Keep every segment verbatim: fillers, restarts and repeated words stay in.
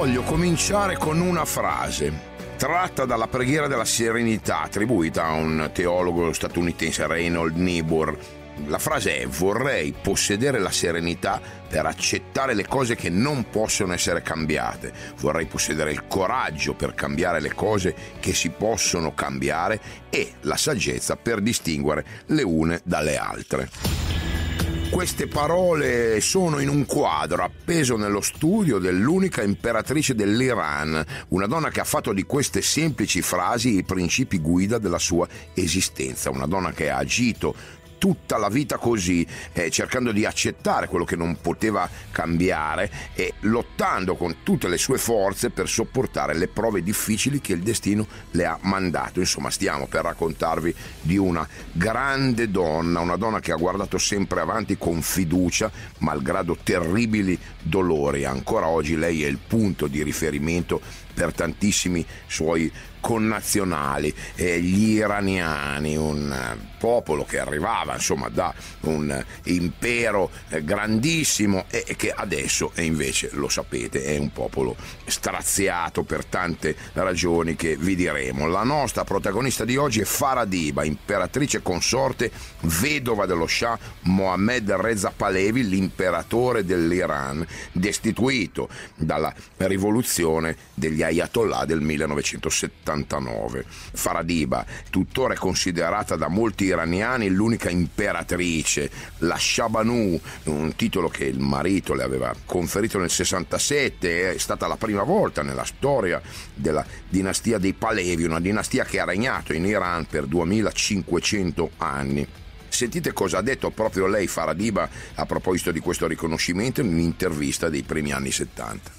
voglio cominciare con una frase tratta dalla preghiera della serenità attribuita a un teologo statunitense, Reinhold Niebuhr. La frase è: vorrei possedere la serenità per accettare le cose che non possono essere cambiate, vorrei possedere il coraggio per cambiare le cose che si possono cambiare e la saggezza per distinguere le une dalle altre. Queste parole sono in un quadro appeso nello studio dell'unica imperatrice dell'Iran, una donna che ha fatto di queste semplici frasi i principi guida della sua esistenza, una donna che ha agito tutta la vita così, eh, cercando di accettare quello che non poteva cambiare e lottando con tutte le sue forze per sopportare le prove difficili che il destino le ha mandato. Insomma, stiamo per raccontarvi di una grande donna, una donna che ha guardato sempre avanti con fiducia, malgrado terribili dolori. Ancora oggi lei è il punto di riferimento per tantissimi suoi connazionali, eh, gli iraniani, un popolo che arrivava insomma da un impero eh, grandissimo e, e che adesso e invece lo sapete è un popolo straziato per tante ragioni che vi diremo. La nostra protagonista di oggi è Farah-Diba, imperatrice consorte, vedova dello Shah Mohammed Reza Pahlavi, l'imperatore dell'Iran, destituito dalla rivoluzione degli Ayatollah del millenovecentosettantanove. Farah-Diba, tuttora è considerata da molti iraniani l'unica imperatrice, la Shah Banu, un titolo che il marito le aveva conferito nel sessantasette, è stata la prima volta nella storia della dinastia dei Pahlavi, una dinastia che ha regnato in Iran per duemilacinquecento anni. Sentite cosa ha detto proprio lei, Farah-Diba, a proposito di questo riconoscimento in un'intervista dei primi anni settanta.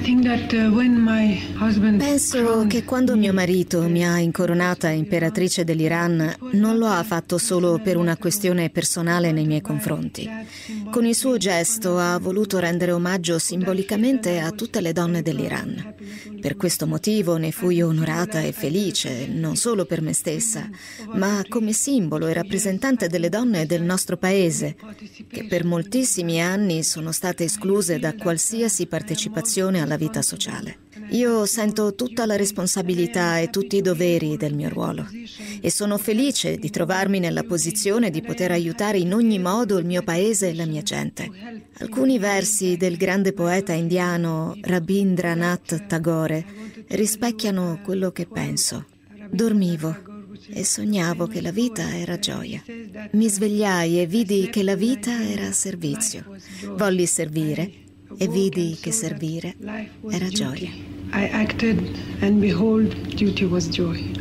Penso che quando mio marito mi ha incoronata imperatrice dell'Iran non lo ha fatto solo per una questione personale nei miei confronti. Con il suo gesto ha voluto rendere omaggio simbolicamente a tutte le donne dell'Iran. Per questo motivo ne fui onorata e felice, non solo per me stessa, ma come simbolo e rappresentante delle donne del nostro paese, che per moltissimi anni sono state escluse da qualsiasi partecipazione alla vita sociale. Io sento tutta la responsabilità e tutti i doveri del mio ruolo e sono felice di trovarmi nella posizione di poter aiutare in ogni modo il mio paese e la mia gente. Alcuni versi del grande poeta indiano Rabindranath Tagore rispecchiano quello che penso. Dormivo e sognavo che la vita era gioia. Mi svegliai e vidi che la vita era servizio. Volli servire e vidi che servire era gioia. I acted and behold, duty was joy.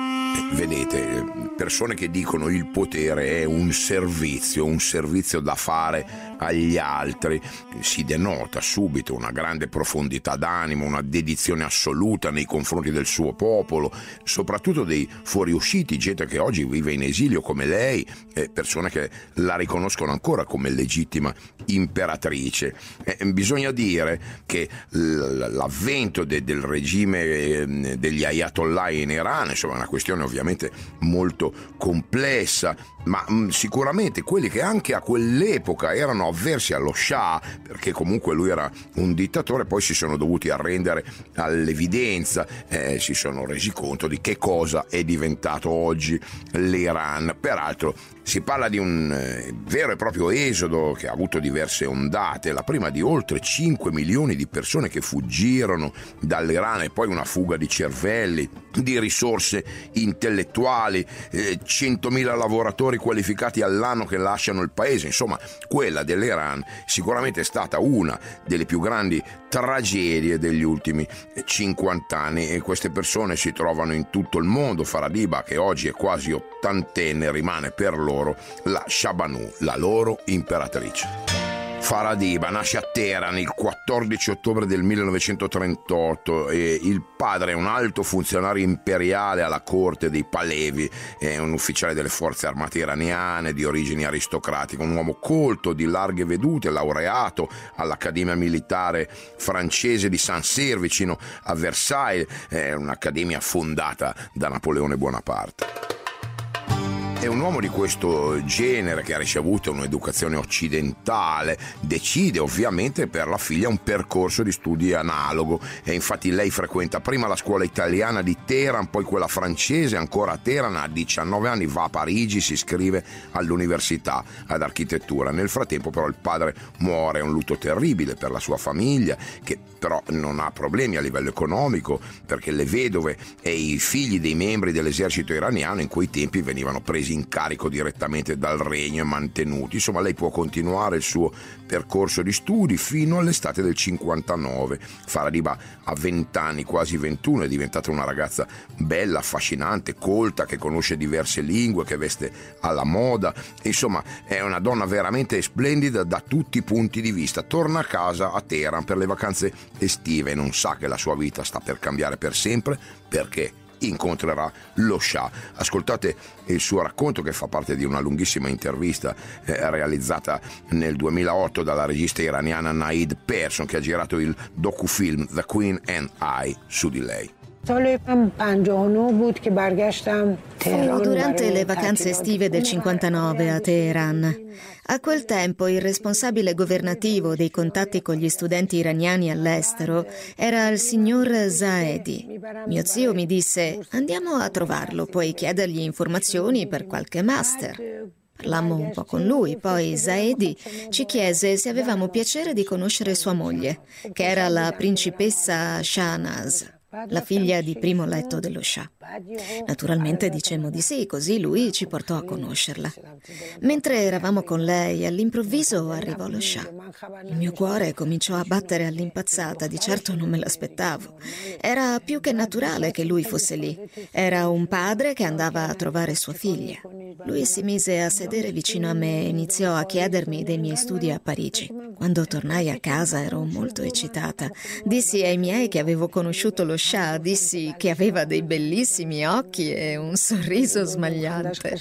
Vedete, persone che dicono il potere è un servizio, un servizio da fare agli altri, si denota subito una grande profondità d'animo, una dedizione assoluta nei confronti del suo popolo, soprattutto dei fuoriusciti, gente che oggi vive in esilio come lei, eh, persone che la riconoscono ancora come legittima imperatrice. Eh, bisogna dire che l- l'avvento de- del regime eh, degli Ayatollah in Iran, insomma, è una questione ovviamente molto complessa, ma mh, sicuramente quelli che anche a quell'epoca erano avversi allo Shah, perché comunque lui era un dittatore, poi si sono dovuti arrendere all'evidenza, eh, si sono resi conto di che cosa è diventato oggi l'Iran. Peraltro si parla di un eh, vero e proprio esodo che ha avuto diverse ondate, la prima di oltre cinque milioni di persone che fuggirono dall'Iran e poi una fuga di cervelli, di risorse intellettuali, eh, centomila lavoratori qualificati all'anno che lasciano il paese. Insomma, quella dell'Iran sicuramente è stata una delle più grandi tragedie degli ultimi cinquanta anni e queste persone si trovano in tutto il mondo. Farah-Diba, che oggi è quasi ottantenne, rimane per loro la Shah Banu, la loro imperatrice. Farah-Diba nasce a Teheran il quattordici ottobre del millenovecentotrentotto e il padre è un alto funzionario imperiale alla corte dei Pahlavi, è un ufficiale delle forze armate iraniane di origini aristocratiche, un uomo colto, di larghe vedute, laureato all'Accademia Militare francese di Saint-Cyr vicino a Versailles, è un'accademia fondata da Napoleone Bonaparte. E un uomo di questo genere, che ha ricevuto un'educazione occidentale, decide ovviamente per la figlia un percorso di studi analogo, e infatti lei frequenta prima la scuola italiana di Teheran, poi quella francese ancora a Teheran. A diciannove anni va a Parigi, si iscrive all'università ad architettura. Nel frattempo però il padre muore, è un lutto terribile per la sua famiglia, che però non ha problemi a livello economico, perché le vedove e i figli dei membri dell'esercito iraniano in quei tempi venivano presi in carico direttamente dal regno e mantenuti. Insomma, lei può continuare il suo percorso di studi fino all'estate del cinquantanove. Faradiba ha venti anni, quasi ventuno, è diventata una ragazza bella, affascinante, colta, che conosce diverse lingue, che veste alla moda. Insomma, è una donna veramente splendida da tutti i punti di vista. Torna a casa a Teheran per le vacanze estive e non sa che la sua vita sta per cambiare per sempre, perché incontrerà lo Shah. Ascoltate il suo racconto, che fa parte di una lunghissima intervista eh, realizzata nel duemilaotto dalla regista iraniana Naid Persson, che ha girato il docufilm The Queen and I su di lei. Fu durante le vacanze estive del cinquantanove a Teheran. A quel tempo il responsabile governativo dei contatti con gli studenti iraniani all'estero era il signor Zaedi. Mio zio mi disse: andiamo a trovarlo, puoi chiedergli informazioni per qualche master. Parlammo un po' con lui, poi Zaedi ci chiese se avevamo piacere di conoscere sua moglie, che era la principessa Shahnaz, la figlia di primo letto dello Shah. Naturalmente dicemmo di sì, così lui ci portò a conoscerla. Mentre eravamo con lei, all'improvviso arrivò lo Shah. Il mio cuore cominciò a battere all'impazzata, di certo non me l'aspettavo. Era più che naturale che lui fosse lì. Era un padre che andava a trovare sua figlia. Lui si mise a sedere vicino a me e iniziò a chiedermi dei miei studi a Parigi. Quando tornai a casa ero molto eccitata. Dissi ai miei che avevo conosciuto lo Shah, dissi che aveva dei bellissimi occhi e un sorriso smagliante.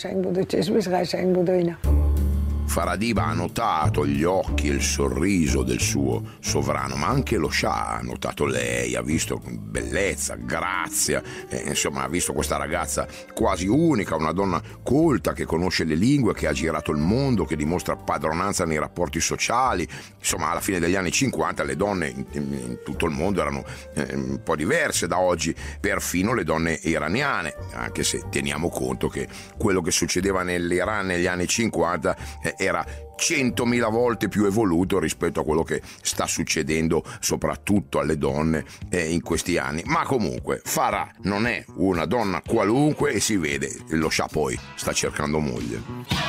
Faradiba ha notato gli occhi e il sorriso del suo sovrano, ma anche lo Shah ha notato lei, ha visto bellezza, grazia, eh, insomma ha visto questa ragazza quasi unica, una donna colta che conosce le lingue, che ha girato il mondo, che dimostra padronanza nei rapporti sociali. Insomma, alla fine degli anni cinquanta le donne in, in tutto il mondo erano eh, un po' diverse da oggi, perfino le donne iraniane, anche se teniamo conto che quello che succedeva nell'Iran negli anni cinquanta eh, era centomila volte più evoluto rispetto a quello che sta succedendo soprattutto alle donne eh, in questi anni. Ma comunque Farah non è una donna qualunque, e si vede, lo Shah poi sta cercando moglie.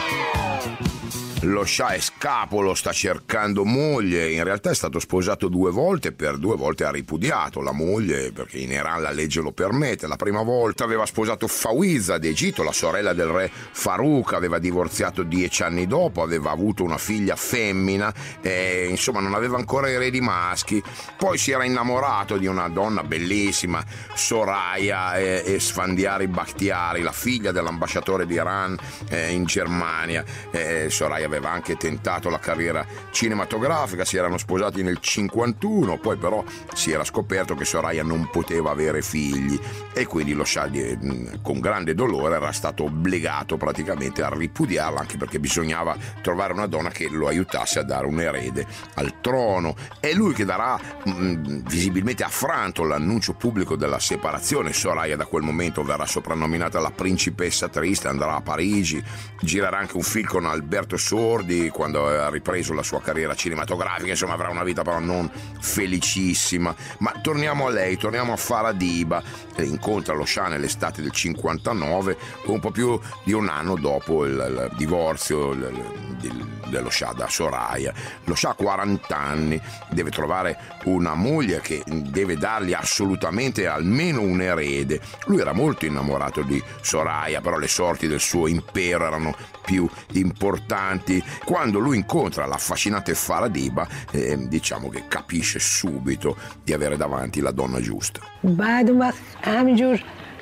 Lo Shah è scapolo, sta cercando moglie. In realtà è stato sposato due volte, per due volte ha ripudiato la moglie, perché in Iran la legge lo permette. La prima volta aveva sposato Fawiza d'Egitto, la sorella del re Farouk, aveva divorziato dieci anni dopo, aveva avuto una figlia femmina, e, insomma non aveva ancora eredi maschi. Poi si era innamorato di una donna bellissima, Soraya e, e Sfandiari Bakhtiari, la figlia dell'ambasciatore d'Iran eh, in Germania. Eh, Soraya aveva anche tentato la carriera cinematografica, si erano sposati nel cinquantuno, poi però si era scoperto che Soraya non poteva avere figli, e quindi lo Shah, con grande dolore, era stato obbligato praticamente a ripudiarla, anche perché bisognava trovare una donna che lo aiutasse a dare un erede al trono. È lui che darà mh, visibilmente affranto l'annuncio pubblico della separazione. Soraya da quel momento verrà soprannominata la principessa triste, andrà a Parigi, girerà anche un film con Alberto Sordi quando ha ripreso la sua carriera cinematografica. Insomma, avrà una vita però non felicissima. Ma torniamo a lei, torniamo a Faradiba. Incontra lo Shah nell'estate del cinquantanove, un po' più di un anno dopo il, il divorzio il, il, dello Shah da Soraya. Lo Shah ha quaranta anni, deve trovare una moglie che deve dargli assolutamente almeno un erede. Lui era molto innamorato di Soraya, però le sorti del suo impero erano più importanti. Quando lui incontra l'affascinante Faradiba, eh, diciamo che capisce subito di avere davanti la donna giusta.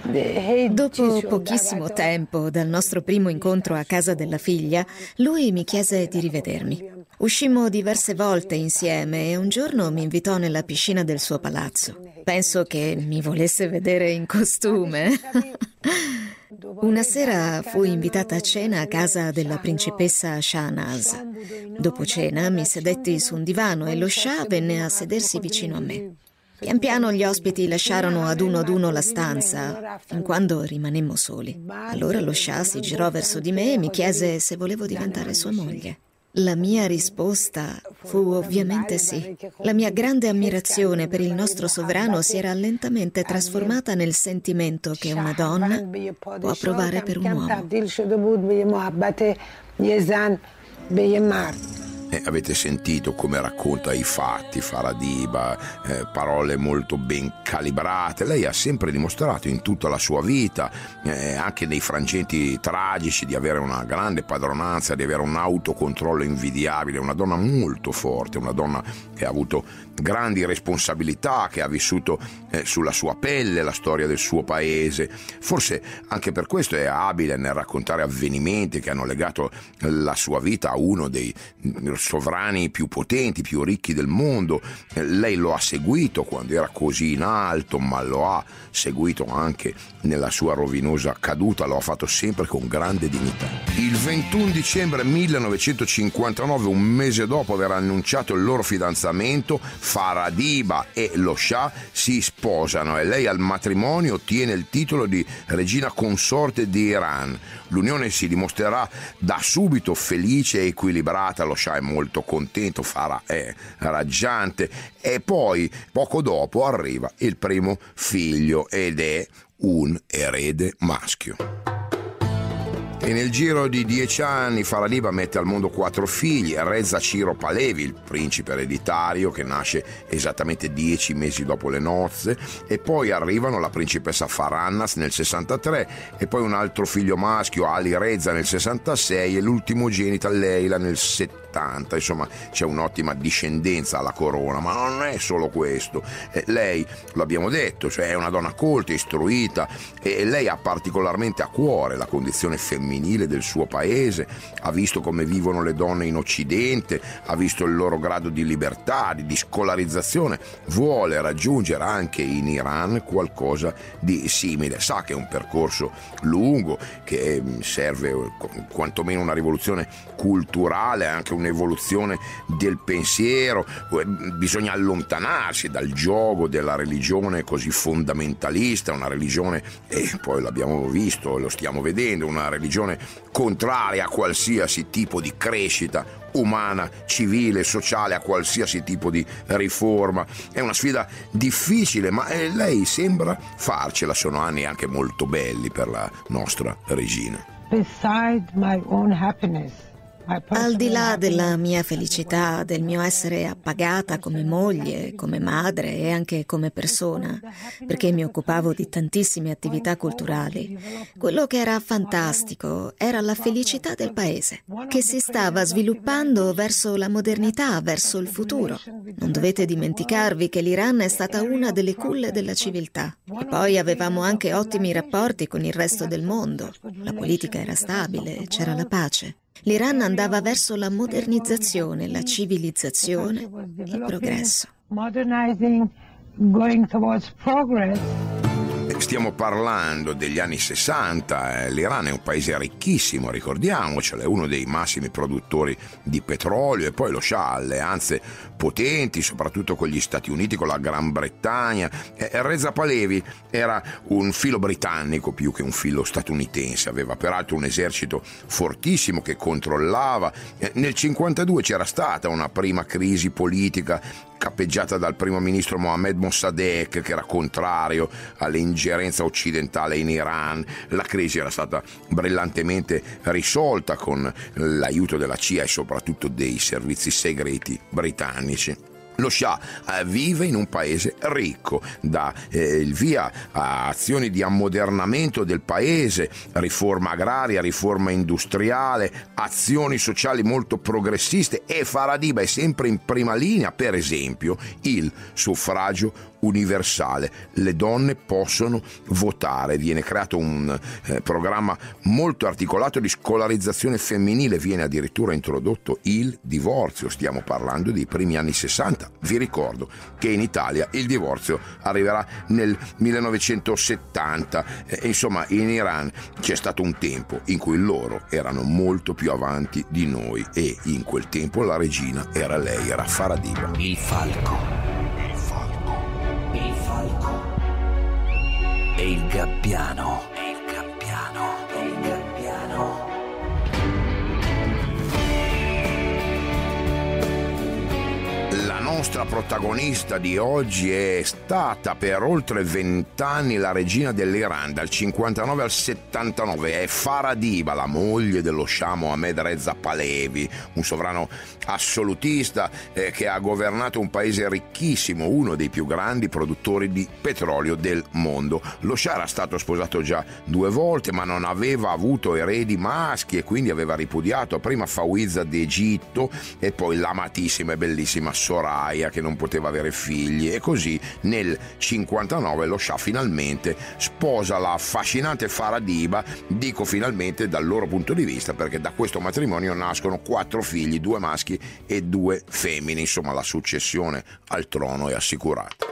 Dopo pochissimo tempo dal nostro primo incontro a casa della figlia, lui mi chiese di rivedermi. Uscimmo diverse volte insieme e un giorno mi invitò nella piscina del suo palazzo. Penso che mi volesse vedere in costume. Una sera fui invitata a cena a casa della principessa Shahnaz. Dopo cena mi sedetti su un divano e lo Shah venne a sedersi vicino a me. Pian piano gli ospiti lasciarono ad uno ad uno la stanza, fin quando rimanemmo soli. Allora lo Shah si girò verso di me e mi chiese se volevo diventare sua moglie. La mia risposta fu ovviamente sì. La mia grande ammirazione per il nostro sovrano si era lentamente trasformata nel sentimento che una donna può provare per un uomo. Eh, avete sentito come racconta i fatti Faradiba, eh, parole molto ben calibrate. Lei ha sempre dimostrato in tutta la sua vita, eh, anche nei frangenti tragici, di avere una grande padronanza, di avere un autocontrollo invidiabile, una donna molto forte, una donna che ha avuto grandi responsabilità, che ha vissuto eh, sulla sua pelle la storia del suo paese. Forse anche per questo è abile nel raccontare avvenimenti che hanno legato la sua vita a uno dei sovrani più potenti, più ricchi del mondo. Lei lo ha seguito quando era così in alto, ma lo ha seguito anche nella sua rovinosa caduta, lo ha fatto sempre con grande dignità. Il ventuno dicembre millenovecentocinquantanove, un mese dopo aver annunciato il loro fidanzamento, Faradiba e lo Shah si sposano e lei al matrimonio ottiene il titolo di regina consorte di Iran. L'unione si dimostrerà da subito felice e equilibrata, lo Shah è molto contento, Farah è raggiante e poi poco dopo arriva il primo figlio ed è un erede maschio. E nel giro di dieci anni Faradiba mette al mondo quattro figli: Reza Ciro Pahlavi, il principe ereditario che nasce esattamente dieci mesi dopo le nozze, e poi arrivano la principessa Farhannas nel sessantatré e poi un altro figlio maschio, Ali Reza, nel sessantasei e l'ultimogenita Leila nel settanta. Insomma, c'è un'ottima discendenza alla corona, ma non è solo questo. Eh, lei, lo abbiamo detto, cioè è una donna colta, istruita, e lei ha particolarmente a cuore la condizione femminile del suo paese, ha visto come vivono le donne in Occidente, ha visto il loro grado di libertà, di, di scolarizzazione, vuole raggiungere anche in Iran qualcosa di simile. Sa che è un percorso lungo, che serve quantomeno una rivoluzione culturale, anche un'evoluzione del pensiero, bisogna allontanarsi dal giogo della religione così fondamentalista, una religione, e poi l'abbiamo visto, lo stiamo vedendo, una religione contraria a qualsiasi tipo di crescita umana, civile, sociale, a qualsiasi tipo di riforma. È una sfida difficile, ma lei sembra farcela. Sono anni anche molto belli per la nostra regina. Beside my own happiness, al di là della mia felicità, del mio essere appagata come moglie, come madre e anche come persona, perché mi occupavo di tantissime attività culturali, quello che era fantastico era la felicità del paese, che si stava sviluppando verso la modernità, verso il futuro. Non dovete dimenticarvi che l'Iran è stata una delle culle della civiltà. E poi avevamo anche ottimi rapporti con il resto del mondo. La politica era stabile, c'era la pace. L'Iran andava verso la modernizzazione, la civilizzazione, il progresso. modernizing, going towards progress. Stiamo parlando degli anni sessanta, l'Iran è un paese ricchissimo, ricordiamocelo, è uno dei massimi produttori di petrolio e poi lo Shah ha alleanze potenti, soprattutto con gli Stati Uniti, con la Gran Bretagna. Reza Pahlavi era un filo britannico più che un filo statunitense, aveva peraltro un esercito fortissimo che controllava. Nel cinquantadue c'era stata una prima crisi politica cappeggiata dal primo ministro Mohammed Mossadegh, che era contrario all'ingerenza occidentale in Iran. La crisi era stata brillantemente risolta con l'aiuto della C I A e soprattutto dei servizi segreti britannici. Lo Shah eh, vive in un paese ricco, dà eh, il via a azioni di ammodernamento del paese, riforma agraria, riforma industriale, azioni sociali molto progressiste, e Faradiba è sempre in prima linea, per esempio il suffragio universale. Le donne possono votare. Viene creato un eh, programma molto articolato di scolarizzazione femminile, viene addirittura introdotto il divorzio. Stiamo parlando dei primi anni sessanta. Vi ricordo che in Italia il divorzio arriverà nel millenovecentosettanta. Eh, insomma, in Iran c'è stato un tempo in cui loro erano molto più avanti di noi e in quel tempo la regina era lei, era Faradiba. Il falco. Il falco. Il falco. E il gabbiano. E il gabbiano. E il gabbiano. La nostra protagonista di oggi è stata per oltre vent'anni la regina dell'Iran, dal cinquantanove al settantanove. È Faradiba, la moglie dello Shah Mohammad Reza Pahlavi, un sovrano assolutista eh, che ha governato un paese ricchissimo, uno dei più grandi produttori di petrolio del mondo. Lo Shah era stato sposato già due volte, ma non aveva avuto eredi maschi e quindi aveva ripudiato prima Fawizza d'Egitto e poi l'amatissima e bellissima Soraya, che non poteva avere figli, e così nel cinquantanove lo Shah finalmente sposa la affascinante Faradiba. Dico finalmente dal loro punto di vista, perché da questo matrimonio nascono quattro figli, due maschi e due femmine. Insomma, la successione al trono è assicurata.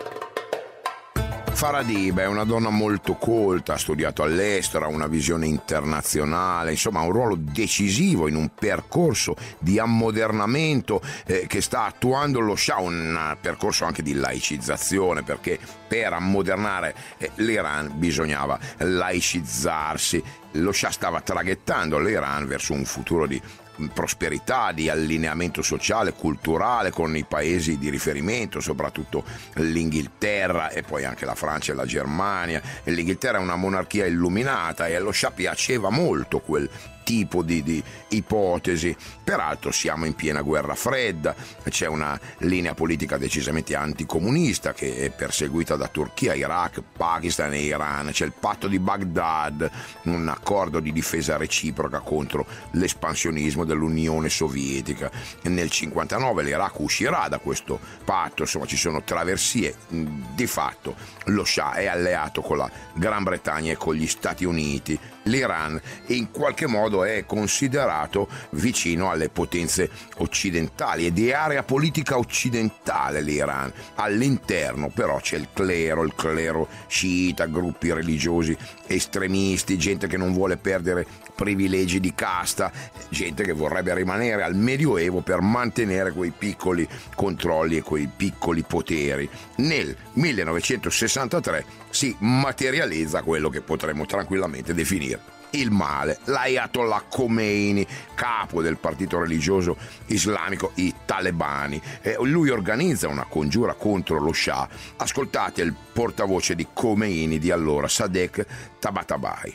Faradiba è una donna molto colta, ha studiato all'estero, ha una visione internazionale, insomma ha un ruolo decisivo in un percorso di ammodernamento eh, che sta attuando lo Shah, un percorso anche di laicizzazione, perché per ammodernare eh, l'Iran bisognava laicizzarsi. Lo Shah stava traghettando l'Iran verso un futuro di prosperità, di allineamento sociale, culturale con i paesi di riferimento, soprattutto l'Inghilterra e poi anche la Francia e la Germania. E l'Inghilterra è una monarchia illuminata e allo Shah piaceva molto quel tipo di, di ipotesi. Peraltro siamo in piena guerra fredda, c'è una linea politica decisamente anticomunista che è perseguita da Turchia, Iraq, Pakistan e Iran. C'è il patto di Baghdad, un accordo di difesa reciproca contro l'espansionismo dell'Unione Sovietica. Nel cinquantanove l'Iraq uscirà da questo patto, insomma ci sono traversie. Di fatto lo Shah è alleato con la Gran Bretagna e con gli Stati Uniti. L'Iran in qualche modo è considerato vicino alle potenze occidentali ed è area politica occidentale l'Iran. All'interno però c'è il clero, il clero sciita, gruppi religiosi estremisti, gente che non vuole perdere privilegi di casta, gente che vorrebbe rimanere al Medioevo per mantenere quei piccoli controlli e quei piccoli poteri. Nel millenovecentosessantatré si materializza quello che potremmo tranquillamente definire il male. L'Ayatollah Khomeini, capo del partito religioso islamico, i talebani. Eh, lui organizza una congiura contro lo Shah. Ascoltate il portavoce di Khomeini di allora, Sadegh Tabatabai.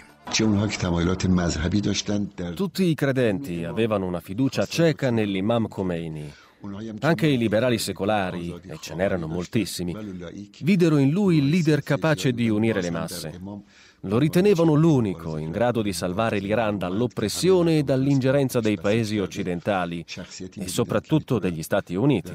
Tutti i credenti avevano una fiducia cieca nell'imam Khomeini. Anche i liberali secolari, e ce n'erano moltissimi, videro in lui il leader capace di unire le masse. Lo ritenevano l'unico in grado di salvare l'Iran dall'oppressione e dall'ingerenza dei paesi occidentali e soprattutto degli Stati Uniti.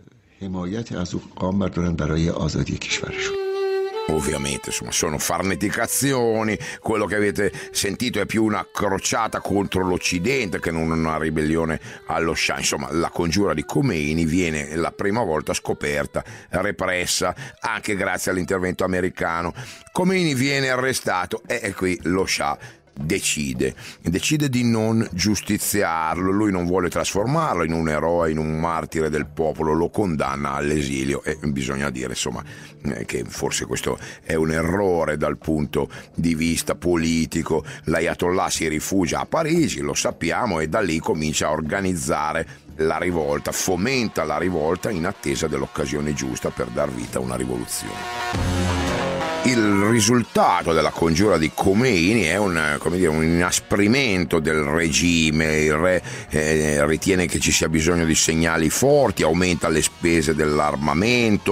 Ovviamente, insomma, sono farneticazioni. Quello che avete sentito è più una crociata contro l'Occidente che non una ribellione allo Shah. Insomma, la congiura di Khomeini viene la prima volta scoperta, repressa, anche grazie all'intervento americano. Khomeini viene arrestato e qui lo Shah decide, decide di non giustiziarlo. Lui non vuole trasformarlo in un eroe, in un martire del popolo, lo condanna all'esilio e bisogna dire insomma che forse questo è un errore dal punto di vista politico. L'Ayatollah si rifugia a Parigi, lo sappiamo, e da lì comincia a organizzare la rivolta, fomenta la rivolta in attesa dell'occasione giusta per dar vita a una rivoluzione. Il risultato della congiura di Khomeini è un, come dire, un inasprimento del regime. Il re eh, ritiene che ci sia bisogno di segnali forti, aumenta le spese dell'armamento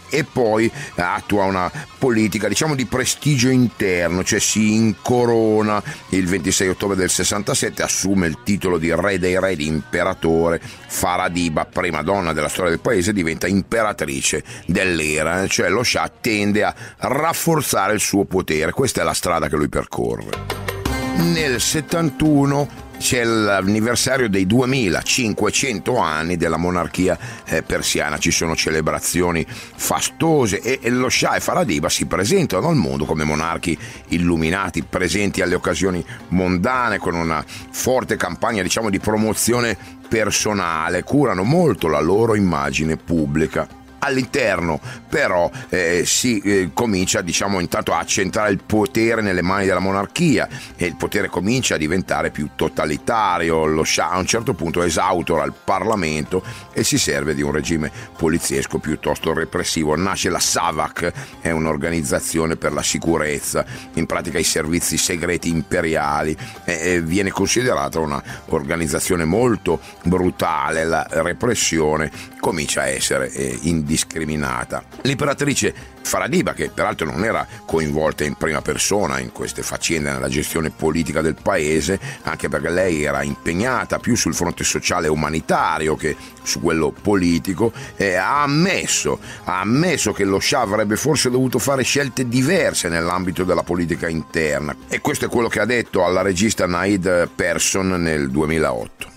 e poi attua una politica, diciamo, di prestigio interno, cioè si incorona il ventisei ottobre del sessantasette, assume il titolo di re dei re, di imperatore. Faradiba, prima donna della storia del paese, diventa imperatrice dell'Iran, cioè lo Shah tende a rafforzare il suo potere. Questa è la strada che lui percorre. Nel settantuno c'è l'anniversario dei duemilacinquecento anni della monarchia eh, persiana, ci sono celebrazioni fastose e, e lo Shah e Faradiba si presentano al mondo come monarchi illuminati, presenti alle occasioni mondane, con una forte campagna, diciamo, di promozione personale, curano molto la loro immagine pubblica. All'interno però eh, si eh, comincia, diciamo, intanto a centrare il potere nelle mani della monarchia e il potere comincia a diventare più totalitario. Lo Shah a un certo punto esautora il Parlamento e si serve di un regime poliziesco piuttosto repressivo. Nasce la SAVAK, è un'organizzazione per la sicurezza, in pratica i servizi segreti imperiali, e viene considerata una organizzazione molto brutale. La repressione comincia a essere eh, indiscriminata. L'imperatrice Faradiba, che peraltro non era coinvolta in prima persona in queste faccende nella gestione politica del paese, anche perché lei era impegnata più sul fronte sociale e umanitario che su quello politico, eh, ha ammesso ha ammesso che lo Shah avrebbe forse dovuto fare scelte diverse nell'ambito della politica interna, e questo è quello che ha detto alla regista Naid Persson nel duemilaotto.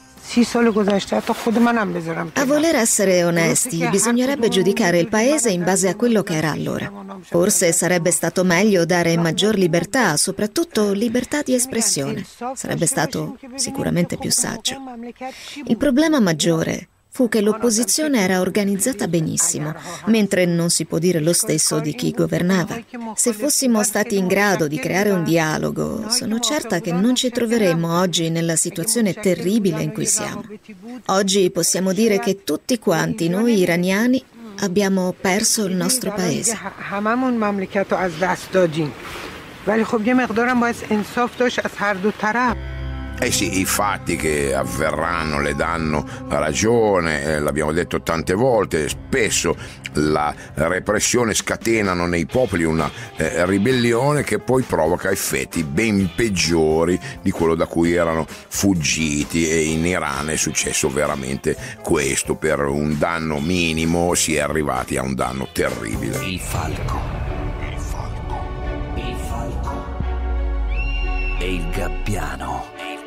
A voler essere onesti, bisognerebbe giudicare il paese in base a quello che era allora. Forse sarebbe stato meglio dare maggior libertà, soprattutto libertà di espressione. Sarebbe stato sicuramente più saggio. Il problema maggiore fu che l'opposizione era organizzata benissimo, mentre non si può dire lo stesso di chi governava. Se fossimo stati in grado di creare un dialogo, sono certa che non ci troveremmo oggi nella situazione terribile in cui siamo. Oggi possiamo dire che tutti quanti noi iraniani abbiamo perso il nostro paese. Eh sì, i fatti che avverranno le danno ragione, eh, l'abbiamo detto tante volte, spesso la repressione scatenano nei popoli una eh, ribellione che poi provoca effetti ben peggiori di quello da cui erano fuggiti, e in Iran è successo veramente questo. Per un danno minimo si è arrivati a un danno terribile. Il falco, il falco, il falco e il gabbiano.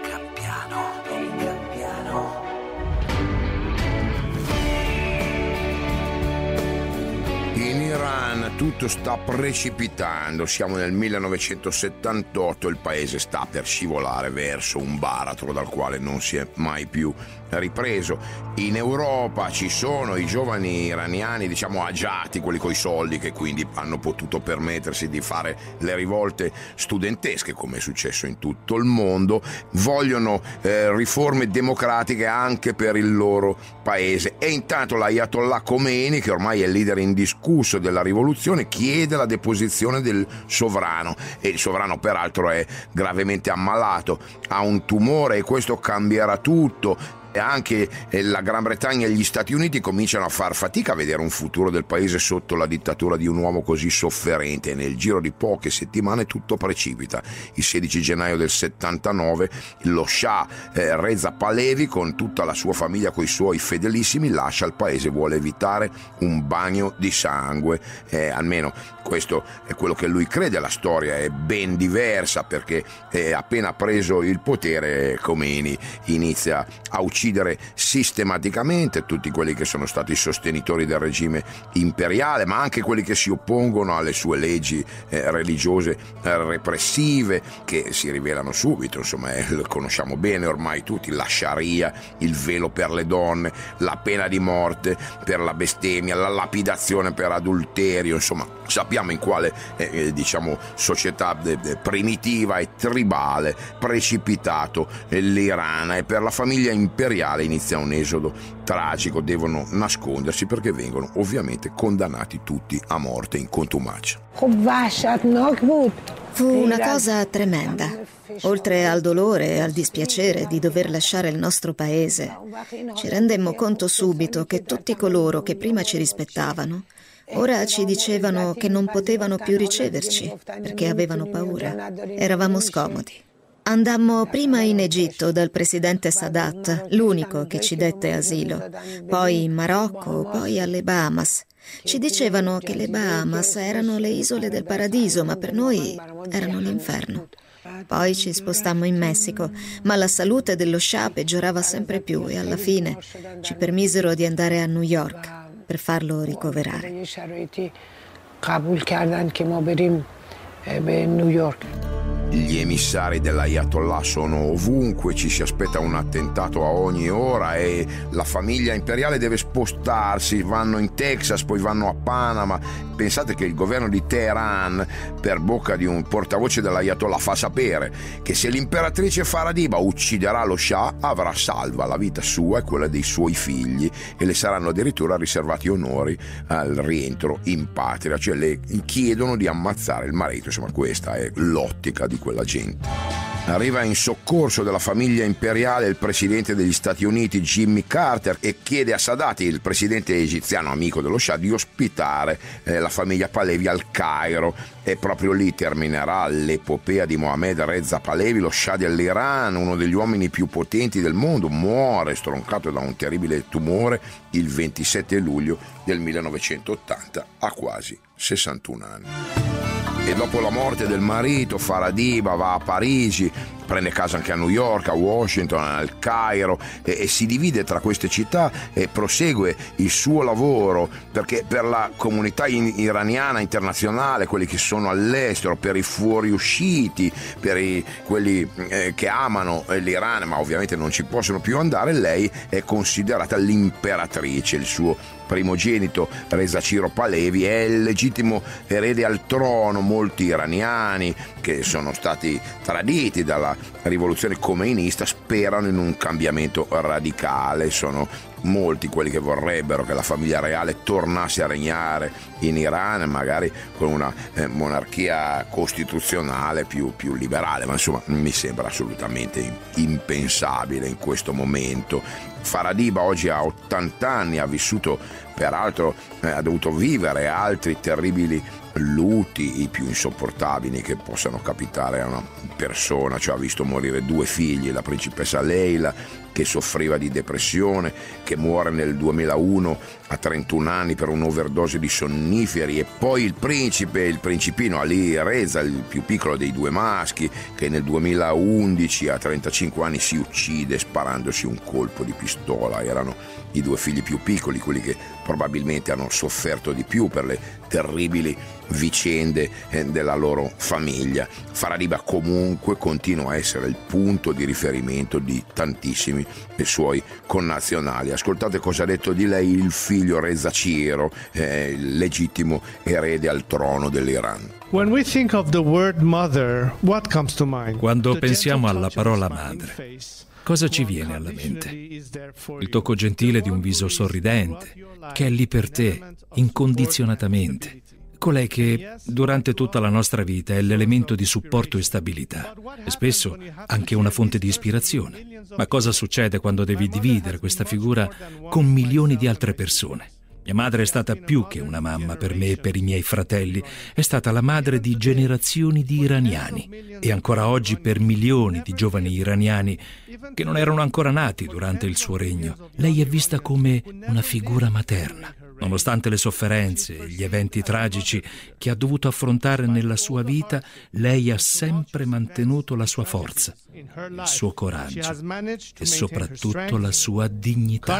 In Iran tutto sta precipitando, siamo nel millenovecentosettantotto, il paese sta per scivolare verso un baratro dal quale non si è mai più ripreso. In Europa ci sono i giovani iraniani, diciamo agiati, quelli coi soldi, che quindi hanno potuto permettersi di fare le rivolte studentesche, come è successo in tutto il mondo. Vogliono eh, riforme democratiche anche per il loro paese, e intanto l'Ayatollah Khomeini, che ormai è il leader indiscusso della rivoluzione, chiede la deposizione del sovrano, e il sovrano peraltro è gravemente ammalato, ha un tumore, e questo cambierà tutto. E anche la Gran Bretagna e gli Stati Uniti cominciano a far fatica a vedere un futuro del paese sotto la dittatura di un uomo così sofferente, e nel giro di poche settimane tutto precipita. Il sedici gennaio del settantanove lo Shah eh, Reza Pahlavi, con tutta la sua famiglia, coi suoi fedelissimi, lascia il paese, vuole evitare un bagno di sangue, eh, almeno questo è quello che lui crede. La storia è ben diversa, perché eh, appena preso il potere Khomeini inizia a uccidere sistematicamente tutti quelli che sono stati sostenitori del regime imperiale, ma anche quelli che si oppongono alle sue leggi eh, religiose eh, repressive, che si rivelano subito, insomma, eh, lo conosciamo bene ormai tutti: la Sharia, il velo per le donne, la pena di morte per la bestemmia, la lapidazione per adulterio. Insomma, sappiamo in quale eh, diciamo società eh, primitiva e tribale precipitato eh, l'Iran, e per la famiglia imperiale inizia un esodo tragico. Devono nascondersi perché vengono ovviamente condannati tutti a morte in contumacia. Fu una cosa tremenda. Oltre al dolore e al dispiacere di dover lasciare il nostro paese, ci rendemmo conto subito che tutti coloro che prima ci rispettavano Ora ci dicevano che non potevano più riceverci perché avevano paura. Eravamo scomodi. Andammo prima in Egitto dal presidente Sadat, l'unico che ci dette asilo, poi in Marocco, poi alle Bahamas. Ci dicevano che le Bahamas erano le isole del paradiso, ma per noi erano l'inferno. Poi ci spostammo in Messico, ma la salute dello Shah peggiorava sempre più e alla fine ci permisero di andare a New York per farlo ricoverare. New York. Gli emissari dell'Ayatollah sono ovunque, ci si aspetta un attentato a ogni ora e la famiglia imperiale deve spostarsi, vanno in Texas, poi vanno a Panama. Pensate che il governo di Teheran, per bocca di un portavoce dell'Ayatollah, fa sapere che se l'imperatrice Faradiba ucciderà lo Shah avrà salva la vita sua e quella dei suoi figli e le saranno addirittura riservati onori al rientro in patria, cioè le chiedono di ammazzare il marito. Insomma, questa è l'ottica di quella gente. Arriva in soccorso della famiglia imperiale il presidente degli Stati Uniti Jimmy Carter e chiede a Sadat, il presidente egiziano amico dello Shah, di ospitare eh, la famiglia Pahlavi al Cairo, e proprio lì terminerà l'epopea di Mohammad Reza Pahlavi, lo Shah dell'Iran, uno degli uomini più potenti del mondo. Muore stroncato da un terribile tumore il ventisette luglio del millenovecentottanta a quasi sessantuno anni. E dopo la morte del marito, Faradiba va a Parigi, prende casa anche a New York, a Washington, al Cairo e, e si divide tra queste città e prosegue il suo lavoro, perché per la comunità in, iraniana internazionale, quelli che sono all'estero, per i fuoriusciti, per i, quelli eh, che amano l'Iran ma ovviamente non ci possono più andare, lei è considerata l'imperatrice. Il suo primogenito Reza Ciro Pahlavi è il legittimo erede al trono. Molti iraniani che sono stati traditi dalla rivoluzione khomeinista sperano in un cambiamento radicale. Sono molti quelli che vorrebbero che la famiglia reale tornasse a regnare in Iran, magari con una eh, monarchia costituzionale più, più liberale, ma insomma mi sembra assolutamente impensabile in questo momento. Faradiba oggi ha ottanta anni, ha vissuto peraltro, eh, ha dovuto vivere altri terribili lutti, i più insopportabili che possano capitare a una persona, cioè ha visto morire due figli, la principessa Leila che soffriva di depressione, che muore nel duemilauno a trentuno anni per un'overdose di sonniferi, e poi il principe, il principino Ali Reza, il più piccolo dei due maschi, che nel duemilaundici a trentacinque anni si uccide sparandosi un colpo di pistola. Erano i due figli più piccoli, quelli che probabilmente hanno sofferto di più per le terribili vicende della loro famiglia. Faradiba comunque continua a essere il punto di riferimento di tantissimi dei suoi connazionali. Ascoltate cosa ha detto di lei il figlio Reza Ciro, eh, il legittimo erede al trono dell'Iran. Quando pensiamo alla parola madre, cosa ci viene alla mente? Il tocco gentile di un viso sorridente, che è lì per te, incondizionatamente. Colei che durante tutta la nostra vita è l'elemento di supporto e stabilità, e spesso anche una fonte di ispirazione. Ma cosa succede quando devi dividere questa figura con milioni di altre persone? Mia madre è stata più che una mamma per me e per i miei fratelli, è stata la madre di generazioni di iraniani e ancora oggi per milioni di giovani iraniani che non erano ancora nati durante il suo regno. Lei è vista come una figura materna. Nonostante le sofferenze e gli eventi tragici che ha dovuto affrontare nella sua vita, lei ha sempre mantenuto la sua forza, il suo coraggio e soprattutto la sua dignità.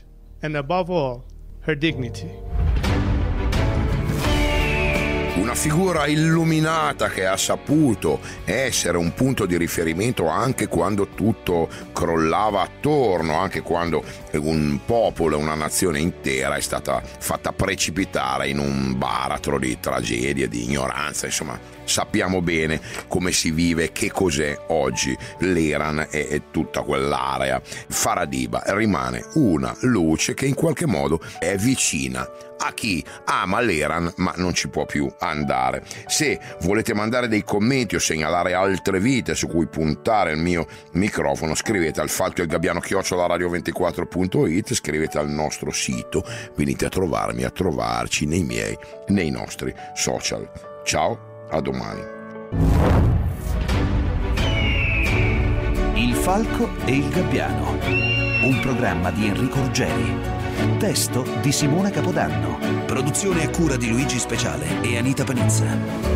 Una figura illuminata che ha saputo essere un punto di riferimento anche quando tutto crollava attorno, anche quando un popolo, una nazione intera è stata fatta precipitare in un baratro di tragedie, di ignoranza. Insomma, sappiamo bene come si vive, che cos'è oggi l'Iran e, e tutta quell'area. Faradiba rimane una luce che in qualche modo è vicina a chi ama l'Iran ma non ci può più andare. Se volete mandare dei commenti o segnalare altre vite su cui puntare il mio microfono, scrivete al falco e il gabbiano chiocciola radio ventiquattro punto it, scrivete al nostro sito, venite a trovarmi, a trovarci nei miei, nei nostri social. Ciao, a domani. Il falco e il gabbiano, un programma di Enrico Ruggeri, testo di Simona Capodanno, produzione a cura di Luigi Speciale e Anita Panizza.